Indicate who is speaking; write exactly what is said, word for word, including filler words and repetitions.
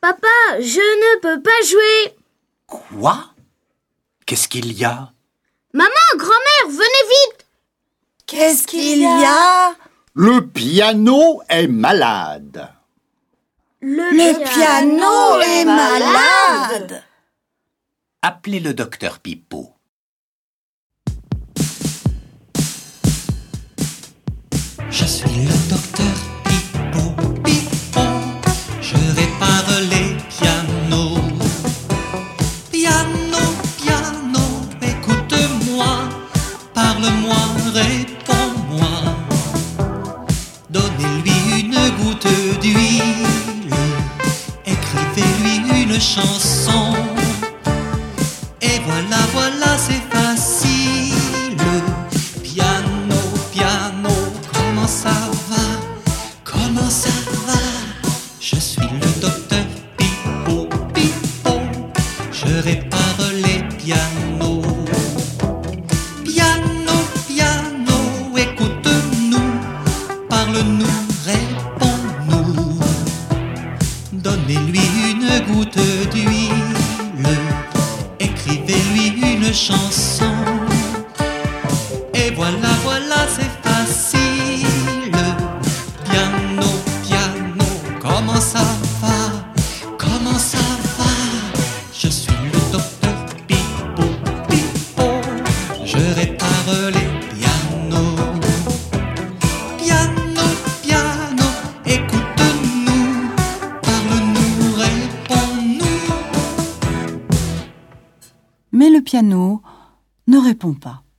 Speaker 1: Papa, je ne peux pas jouer.
Speaker 2: Quoi? Qu'est-ce qu'il y a?
Speaker 1: Maman, grand-mère, venez vite.
Speaker 3: Qu'est-ce qu'il y a?
Speaker 4: Le piano est malade.
Speaker 1: Le,
Speaker 3: Le piano est malade.
Speaker 2: Appelez le docteur Pipo.
Speaker 5: Je suis le docteur Pipo, Pipo. Je répare les pianos. Piano, piano, écoute-moi. Parle-moi, réponds-moi. Donnez-lui une goutte d'huile. Écrivez-lui une chanson. Et voilà, voilà, c'est facile. Piano, piano, comment ça va? Comment ça va? Je suis le docteur Pipo, Pipo. Je répare les pianos. Piano, piano, écoute-nous. Parle-nous, réponds-nous. Donnez-lui une goutte d'huile. Écrivez-lui une chanson. Et voilà, voilà, c'est facile. Piano, piano, comment ça va? Comment ça va? Je suis le docteur Pipo, Pipo. Je répare les pianos. Piano, piano, écoute-nous. Parle-nous, réponds-nous.
Speaker 3: Mais le piano ne répond pas.